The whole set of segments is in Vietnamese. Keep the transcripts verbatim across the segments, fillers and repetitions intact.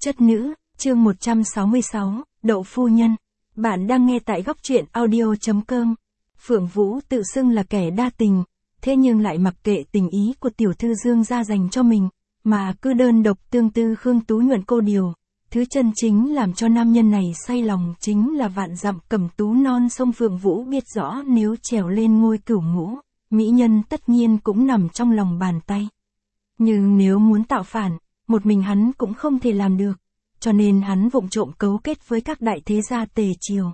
Chất nữ, chương một trăm sáu mươi sáu, Đậu phu nhân. Bạn đang nghe tại góc truyện audio chấm com. Phượng Vũ tự xưng là kẻ đa tình, thế nhưng lại mặc kệ tình ý của tiểu thư Dương gia dành cho mình, mà cứ đơn độc tương tư Khương Tú Nhuận cô điều. Thứ chân chính làm cho nam nhân này say lòng chính là vạn dặm cẩm tú non sông. Phượng Vũ biết rõ nếu trèo lên ngôi cửu ngũ, mỹ nhân tất nhiên cũng nằm trong lòng bàn tay. Nhưng nếu muốn tạo phản, một mình hắn cũng không thể làm được, cho nên hắn vụng trộm cấu kết với các đại thế gia Tề triều.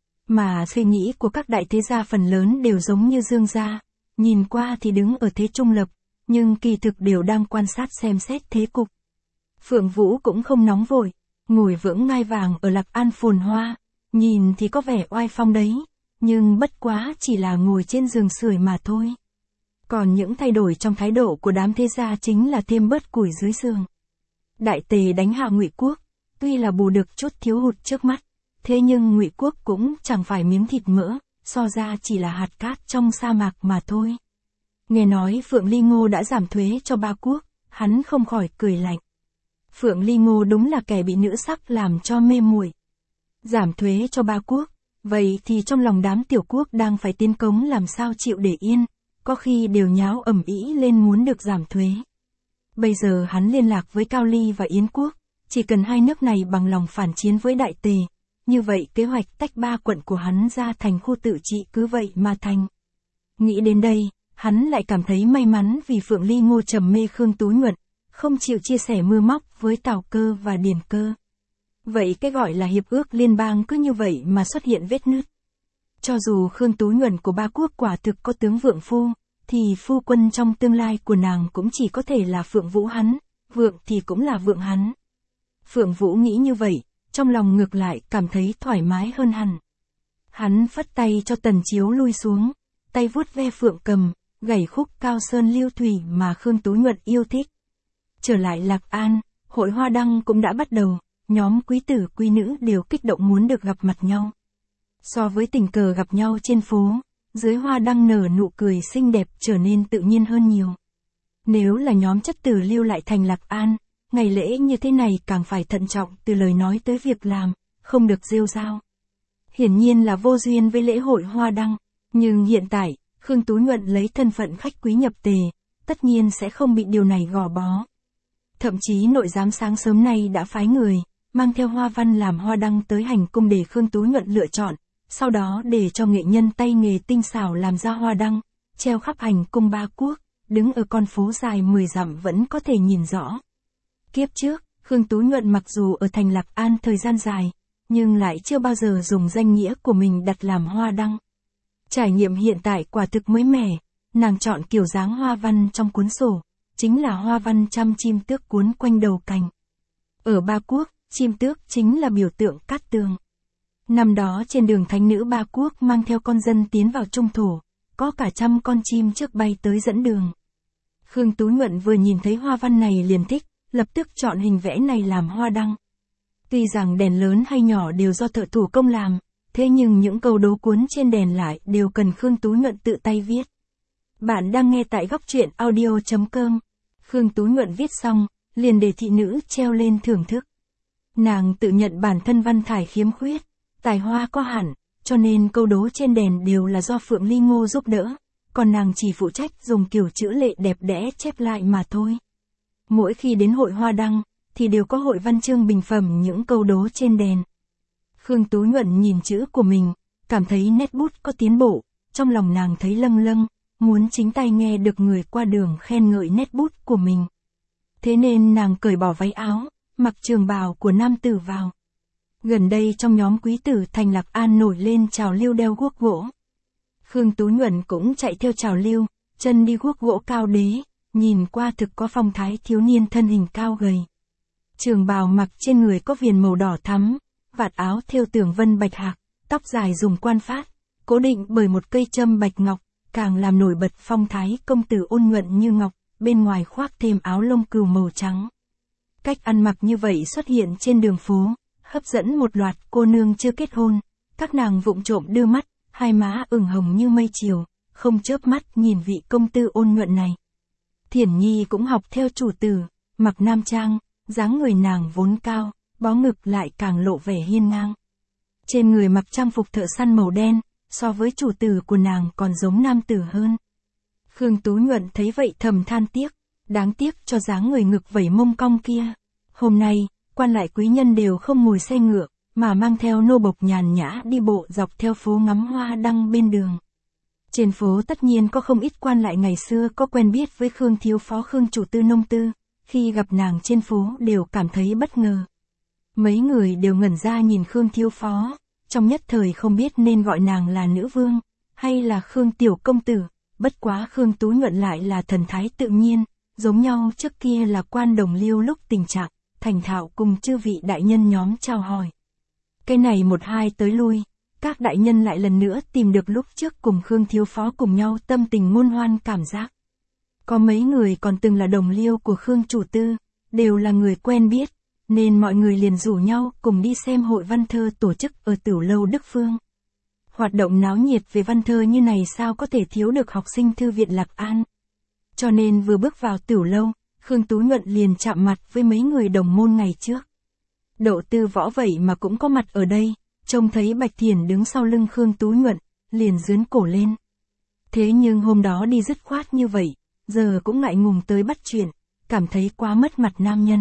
Mà suy nghĩ của các đại thế gia phần lớn đều giống như Dương gia, nhìn qua thì đứng ở thế trung lập, nhưng kỳ thực đều đang quan sát xem xét thế cục. Phượng Vũ cũng không nóng vội, ngồi vững ngai vàng ở Lạc An phồn hoa, nhìn thì có vẻ oai phong đấy, nhưng bất quá chỉ là ngồi trên giường sưởi mà thôi. Còn những thay đổi trong thái độ của đám thế gia chính là thêm bớt củi dưới giường. Đại Tề đánh hạ Ngụy Quốc, tuy là bù được chút thiếu hụt trước mắt, thế nhưng Ngụy Quốc cũng chẳng phải miếng thịt mỡ, so ra chỉ là hạt cát trong sa mạc mà thôi. Nghe nói Phượng Ly Ngô đã giảm thuế cho ba quốc, hắn không khỏi cười lạnh. Phượng Ly Ngô đúng là kẻ bị nữ sắc làm cho mê muội. Giảm thuế cho ba quốc, vậy thì trong lòng đám tiểu quốc đang phải tiến cống làm sao chịu để yên, có khi đều nháo ầm ĩ lên muốn được giảm thuế. Bây giờ hắn liên lạc với Cao Ly và Yến Quốc, chỉ cần hai nước này bằng lòng phản chiến với Đại Tề, như vậy kế hoạch tách ba quận của hắn ra thành khu tự trị cứ vậy mà thành. Nghĩ đến đây, hắn lại cảm thấy may mắn vì Phượng Ly Ngô trầm mê Khương Tú Nhuận, không chịu chia sẻ mưa móc với Tào Cơ và Điền Cơ. Vậy cái gọi là hiệp ước liên bang cứ như vậy mà xuất hiện vết nứt. Cho dù Khương Tú Nhuận của ba quốc quả thực có tướng vượng phu, thì phu quân trong tương lai của nàng cũng chỉ có thể là Phượng Vũ hắn, vượng thì cũng là vượng hắn. Phượng Vũ nghĩ như vậy, trong lòng ngược lại cảm thấy thoải mái hơn hẳn. Hắn phất tay cho Tần Chiếu lui xuống, tay vuốt ve phượng cầm, gảy khúc Cao Sơn Lưu Thủy mà Khương Tú Nhuận yêu thích. Trở lại Lạc An, hội hoa đăng cũng đã bắt đầu, nhóm quý tử quý nữ đều kích động muốn được gặp mặt nhau. So với tình cờ gặp nhau trên phố, dưới hoa đăng nở nụ cười xinh đẹp trở nên tự nhiên hơn nhiều. Nếu là nhóm chất tử lưu lại thành Lạc An, ngày lễ như thế này càng phải thận trọng từ lời nói tới việc làm, không được rêu rao. Hiển nhiên là vô duyên với lễ hội hoa đăng, nhưng hiện tại, Khương Tú Nhuận lấy thân phận khách quý nhập Tề, tất nhiên sẽ không bị điều này gò bó. Thậm chí nội giám sáng sớm nay đã phái người, mang theo hoa văn làm hoa đăng tới hành cung để Khương Tú Nhuận lựa chọn, sau đó để cho nghệ nhân tay nghề tinh xảo làm ra hoa đăng, treo khắp hành cung ba quốc, đứng ở con phố dài mười dặm vẫn có thể nhìn rõ. Kiếp trước, Khương Tú Nhuận mặc dù ở thành Lạc An thời gian dài, nhưng lại chưa bao giờ dùng danh nghĩa của mình đặt làm hoa đăng. Trải nghiệm hiện tại quả thực mới mẻ, nàng chọn kiểu dáng hoa văn trong cuốn sổ, chính là hoa văn trăm chim tước cuốn quanh đầu cành. Ở ba quốc, chim tước chính là biểu tượng cát tường. Năm đó trên đường thánh nữ ba quốc mang theo con dân tiến vào trung thổ, có cả trăm con chim trước bay tới dẫn đường. Khương Tú Nhuận vừa nhìn thấy hoa văn này liền thích, lập tức chọn hình vẽ này làm hoa đăng. Tuy rằng đèn lớn hay nhỏ đều do thợ thủ công làm, thế nhưng những câu đố cuốn trên đèn lại đều cần Khương Tú Nhuận tự tay viết. Bạn đang nghe tại góc truyện audio chấm com. Khương Tú Nhuận viết xong, liền để thị nữ treo lên thưởng thức. Nàng tự nhận bản thân văn thải khiếm khuyết, tài hoa có hẳn, cho nên câu đố trên đèn đều là do Phượng Ly Ngô giúp đỡ, còn nàng chỉ phụ trách dùng kiểu chữ lệ đẹp đẽ chép lại mà thôi. Mỗi khi đến hội hoa đăng, thì đều có hội văn chương bình phẩm những câu đố trên đèn. Khương Tú Nhuận nhìn chữ của mình, cảm thấy nét bút có tiến bộ, trong lòng nàng thấy lâng lâng, muốn chính tay nghe được người qua đường khen ngợi nét bút của mình. Thế nên nàng cởi bỏ váy áo, mặc trường bào của nam tử vào. Gần đây trong nhóm quý tử thành Lạc An nổi lên trào lưu đeo guốc gỗ. Khương Tú Nhuận cũng chạy theo trào lưu, chân đi guốc gỗ cao đế, nhìn qua thực có phong thái thiếu niên thân hình cao gầy. Trường bào mặc trên người có viền màu đỏ thắm, vạt áo thêu tường vân bạch hạc, tóc dài dùng quan phát, cố định bởi một cây châm bạch ngọc, càng làm nổi bật phong thái công tử ôn nhuận như ngọc, bên ngoài khoác thêm áo lông cừu màu trắng. Cách ăn mặc như vậy xuất hiện trên đường phố, hấp dẫn một loạt cô nương chưa kết hôn, các nàng vụng trộm đưa mắt, hai má ửng hồng như mây chiều, không chớp mắt nhìn vị công tử ôn nhuận này. Thiển Nhi cũng học theo chủ tử, mặc nam trang, dáng người nàng vốn cao, bó ngực lại càng lộ vẻ hiên ngang. Trên người mặc trang phục thợ săn màu đen, so với chủ tử của nàng còn giống nam tử hơn. Khương Tú Nhuận thấy vậy thầm than tiếc, đáng tiếc cho dáng người ngực vẩy mông cong kia. Hôm nay, quan lại quý nhân đều không ngồi xe ngựa, mà mang theo nô bộc nhàn nhã đi bộ dọc theo phố ngắm hoa đăng bên đường. Trên phố tất nhiên có không ít quan lại ngày xưa có quen biết với Khương thiếu phó Khương chủ tư nông tư, khi gặp nàng trên phố đều cảm thấy bất ngờ. Mấy người đều ngẩn ra nhìn Khương thiếu phó, trong nhất thời không biết nên gọi nàng là nữ vương, hay là Khương tiểu công tử, bất quá Khương Tú Nhuận lại là thần thái tự nhiên, giống nhau trước kia là quan đồng liêu lúc tình trạng, thành thạo cùng chư vị đại nhân nhóm chào hỏi. Cái này một hai tới lui, các đại nhân lại lần nữa tìm được lúc trước cùng Khương thiếu phó cùng nhau tâm tình ngôn hoan cảm giác. Có mấy người còn từng là đồng liêu của Khương chủ tư, đều là người quen biết, nên mọi người liền rủ nhau cùng đi xem hội văn thơ tổ chức ở Tửu Lâu Đức Phương. Hoạt động náo nhiệt về văn thơ như này sao có thể thiếu được học sinh thư viện Lạc An. Cho nên vừa bước vào Tửu Lâu, Khương Tú Nhuận liền chạm mặt với mấy người đồng môn ngày trước. Đỗ Tư Võ vậy mà cũng có mặt ở đây, trông thấy Bạch Thiển đứng sau lưng Khương Tú Nhuận, liền giương cổ lên. Thế nhưng hôm đó đi dứt khoát như vậy, giờ cũng ngại ngùng tới bắt chuyện, cảm thấy quá mất mặt nam nhân.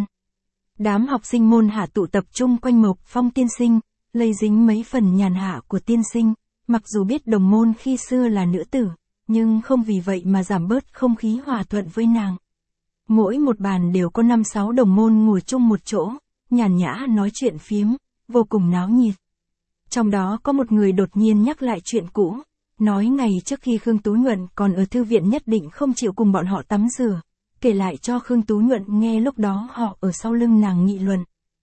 Đám học sinh môn hạ tụ tập trung quanh Mộc Phong tiên sinh, lây dính mấy phần nhàn hạ của tiên sinh, mặc dù biết đồng môn khi xưa là nữ tử, nhưng không vì vậy mà giảm bớt không khí hòa thuận với nàng. Mỗi một bàn đều có năm sáu đồng môn ngồi chung một chỗ, nhàn nhã nói chuyện phiếm, vô cùng náo nhiệt. Trong đó có một người đột nhiên nhắc lại chuyện cũ, nói ngày trước khi Khương Tú Nhuận còn ở thư viện nhất định không chịu cùng bọn họ tắm rửa, kể lại cho Khương Tú Nhuận nghe lúc đó họ ở sau lưng nàng nghị luận.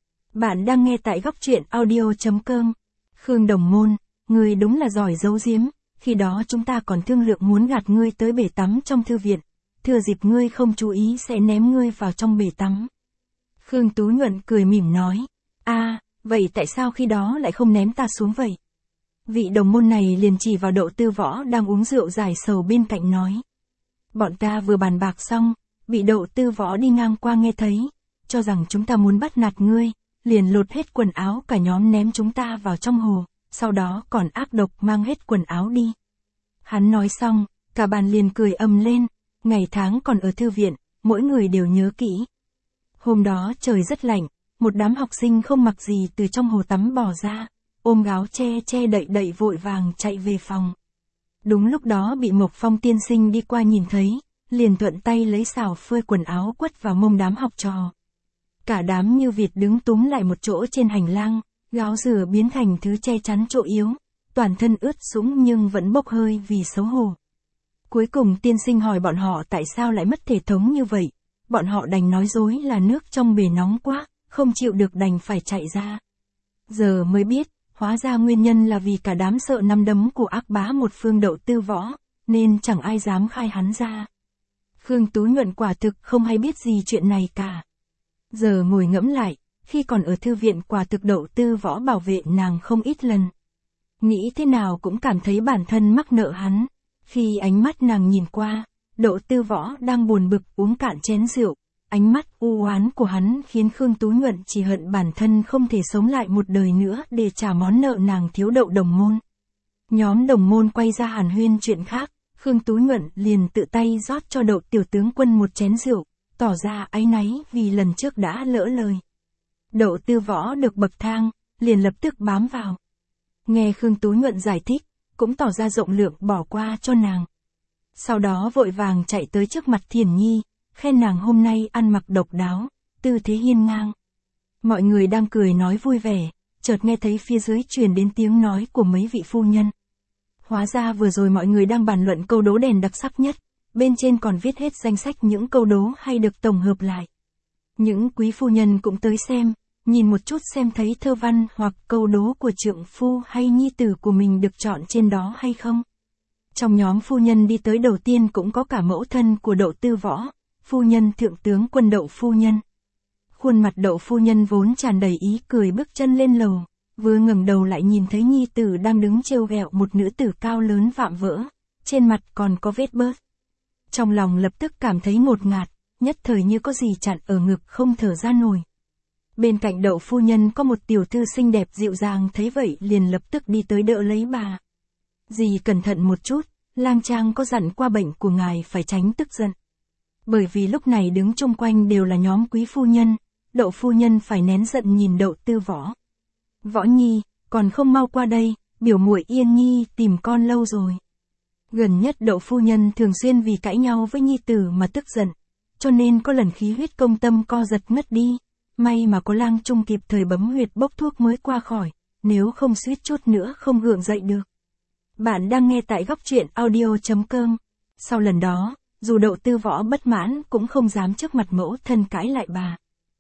Bạn đang nghe tại góc truyện audio chấm com. Khương đồng môn, ngươi đúng là giỏi giấu giếm, khi đó chúng ta còn thương lượng muốn gạt ngươi tới bể tắm trong thư viện, thừa dịp ngươi không chú ý sẽ ném ngươi vào trong bể tắm. Khương Tú Nhuận cười mỉm nói, a, à, vậy tại sao khi đó lại không ném ta xuống vậy? Vị đồng môn này liền chỉ vào Đỗ Tư Võ đang uống rượu giải sầu bên cạnh nói. Bọn ta vừa bàn bạc xong, bị Đỗ Tư Võ đi ngang qua nghe thấy, cho rằng chúng ta muốn bắt nạt ngươi, liền lột hết quần áo cả nhóm ném chúng ta vào trong hồ, sau đó còn ác độc mang hết quần áo đi. Hắn nói xong, cả bàn liền cười ầm lên, ngày tháng còn ở thư viện, mỗi người đều nhớ kỹ. Hôm đó trời rất lạnh, một đám học sinh không mặc gì từ trong hồ tắm bò ra, ôm gáo che che đậy đậy vội vàng chạy về phòng. Đúng lúc đó bị Mộc Phong tiên sinh đi qua nhìn thấy, liền thuận tay lấy xào phơi quần áo quất vào mông đám học trò. Cả đám như vịt đứng túm lại một chỗ trên hành lang, gáo rửa biến thành thứ che chắn chỗ yếu, toàn thân ướt sũng nhưng vẫn bốc hơi vì xấu hổ. Cuối cùng tiên sinh hỏi bọn họ tại sao lại mất thể thống như vậy, bọn họ đành nói dối là nước trong bể nóng quá, không chịu được đành phải chạy ra. Giờ mới biết, hóa ra nguyên nhân là vì cả đám sợ nắm đấm của ác bá một phương Đỗ Tư Võ, nên chẳng ai dám khai hắn ra. Khương Tú Nhuận quả thực không hay biết gì chuyện này cả. Giờ ngồi ngẫm lại, khi còn ở thư viện quả thực Đỗ Tư Võ bảo vệ nàng không ít lần. Nghĩ thế nào cũng cảm thấy bản thân mắc nợ hắn. Khi ánh mắt nàng nhìn qua, Đỗ Tư Võ đang buồn bực uống cạn chén rượu, ánh mắt u oán của hắn khiến Khương Tú Nhuận chỉ hận bản thân không thể sống lại một đời nữa để trả món nợ nàng thiếu Đậu đồng môn. Nhóm đồng môn quay ra hàn huyên chuyện khác, Khương Tú Nhuận liền tự tay rót cho Đậu tiểu tướng quân một chén rượu, tỏ ra áy náy vì lần trước đã lỡ lời. Đỗ Tư Võ được bậc thang, liền lập tức bám vào. Nghe Khương Tú Nhuận giải thích, cũng tỏ ra rộng lượng bỏ qua cho nàng. Sau đó vội vàng chạy tới trước mặt Thiển Nhi, khen nàng hôm nay ăn mặc độc đáo, tư thế hiên ngang. Mọi người đang cười nói vui vẻ, chợt nghe thấy phía dưới truyền đến tiếng nói của mấy vị phu nhân. Hóa ra vừa rồi mọi người đang bàn luận câu đố đèn đặc sắc nhất, bên trên còn viết hết danh sách những câu đố hay được tổng hợp lại. Những quý phu nhân cũng tới xem, nhìn một chút xem thấy thơ văn hoặc câu đố của trượng phu hay nhi tử của mình được chọn trên đó hay không. Trong nhóm phu nhân đi tới đầu tiên cũng có cả mẫu thân của Đỗ Tư Võ, phu nhân thượng tướng quân Đậu phu nhân. Khuôn mặt Đậu phu nhân vốn tràn đầy ý cười bước chân lên lầu, vừa ngẩng đầu lại nhìn thấy nhi tử đang đứng trêu ghẹo một nữ tử cao lớn vạm vỡ, trên mặt còn có vết bớt. Trong lòng lập tức cảm thấy ngột ngạt, nhất thời như có gì chặn ở ngực không thở ra nổi. Bên cạnh Đậu phu nhân có một tiểu thư xinh đẹp dịu dàng, thấy vậy liền lập tức đi tới đỡ lấy bà. Dì cẩn thận một chút, lang trang có dặn qua bệnh của ngài phải tránh tức giận. Bởi vì lúc này đứng chung quanh đều là nhóm quý phu nhân, Đậu phu nhân phải nén giận nhìn Đậu Tư Võ. Võ Nhi, còn không mau qua đây, biểu muội Yên Nhi tìm con lâu rồi. Gần nhất Đậu phu nhân thường xuyên vì cãi nhau với nhi tử mà tức giận, cho nên có lần khí huyết công tâm co giật ngất đi, may mà có lang trung kịp thời bấm huyệt bốc thuốc mới qua khỏi, nếu không suýt chút nữa không gượng dậy được. Bạn đang nghe tại góc truyện audio chấm com. Sau lần đó, dù Đậu Tư Võ bất mãn cũng không dám trước mặt mẫu thân cãi lại bà.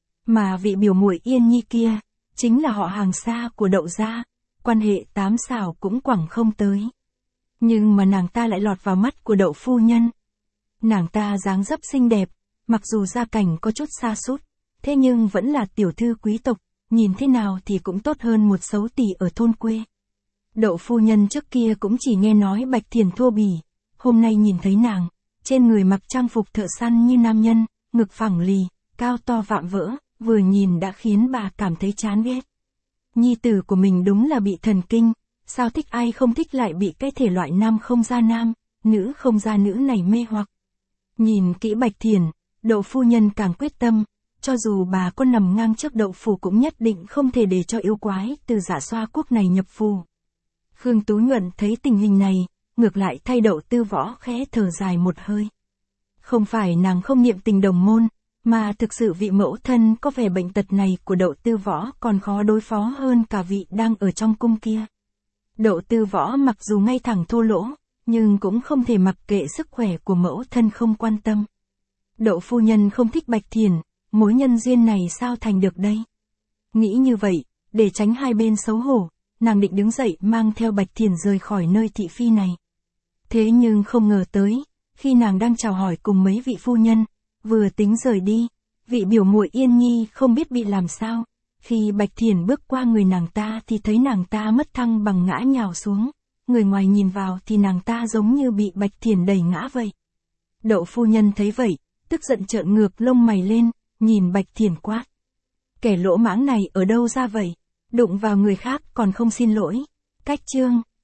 Mà vị biểu muội Yên Nhi kia, chính là họ hàng xa của Đậu gia, quan hệ tám xảo cũng quẳng không tới. Nhưng mà nàng ta lại lọt vào mắt của Đậu phu nhân. Nàng ta dáng dấp xinh đẹp, mặc dù gia cảnh có chút sa sút, thế nhưng vẫn là tiểu thư quý tộc, nhìn thế nào thì cũng tốt hơn một xấu tỷ ở thôn quê. Đậu phu nhân trước kia cũng chỉ nghe nói Bạch Thiền thô bỉ, hôm nay nhìn thấy nàng, trên người mặc trang phục thợ săn như nam nhân, ngực phẳng lì, cao to vạm vỡ, vừa nhìn đã khiến bà cảm thấy chán ghét. Nhi tử của mình đúng là bị thần kinh, sao thích ai không thích lại bị cái thể loại nam không ra nam, nữ không ra nữ này mê hoặc. Nhìn kỹ Bạch Thiền, Đậu phu nhân càng quyết tâm, cho dù bà có nằm ngang trước Đậu phủ cũng nhất định không thể để cho yêu quái từ Dạ Xoa quốc này nhập phù. Khương Tú Nhuận thấy tình hình này, ngược lại thay Đậu Tư Võ khẽ thở dài một hơi. Không phải nàng không niệm tình đồng môn, mà thực sự vị mẫu thân có vẻ bệnh tật này của Đậu Tư Võ còn khó đối phó hơn cả vị đang ở trong cung kia. Đậu Tư Võ mặc dù ngay thẳng thô lỗ, nhưng cũng không thể mặc kệ sức khỏe của mẫu thân không quan tâm. Đậu phu nhân không thích Bạch Thiền, mối nhân duyên này sao thành được đây? Nghĩ như vậy, để tránh hai bên xấu hổ, nàng định đứng dậy mang theo Bạch Thiền rời khỏi nơi thị phi này. Thế nhưng không ngờ tới, khi nàng đang chào hỏi cùng mấy vị phu nhân, vừa tính rời đi, vị biểu muội Yên Nhi không biết bị làm sao, khi Bạch Thiền bước qua người nàng ta thì thấy nàng ta mất thăng bằng ngã nhào xuống, người ngoài nhìn vào thì nàng ta giống như bị Bạch Thiền đẩy ngã vậy. Đậu phu nhân thấy vậy, tức giận trợn ngược lông mày lên, nhìn Bạch Thiền quát. Kẻ lỗ mãng này ở đâu ra vậy? Đụng vào người khác còn không xin lỗi. Cách chương.